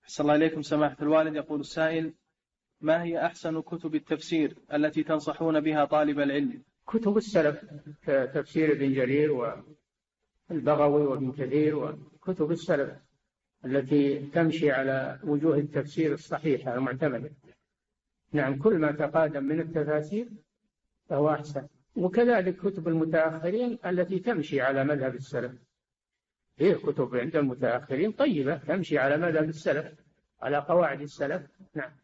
أحسن الله إليكم سماحة الوالد. يقول السائل: ما هي أحسن كتب التفسير التي تنصحون بها طالب العلم؟ كتب السلف كتفسير ابن جرير والبغوي وابن كثير وكتب السلف التي تمشي على وجوه التفسير الصحيحة المعتمدة. نعم، كل ما تقادم من التفاسير فهو أحسن، وكذلك كتب المتأخرين التي تمشي على مذهب السلف. هي كتب عند المتأخرين طيبة تمشي على مذهب السلف، على قواعد السلف. نعم.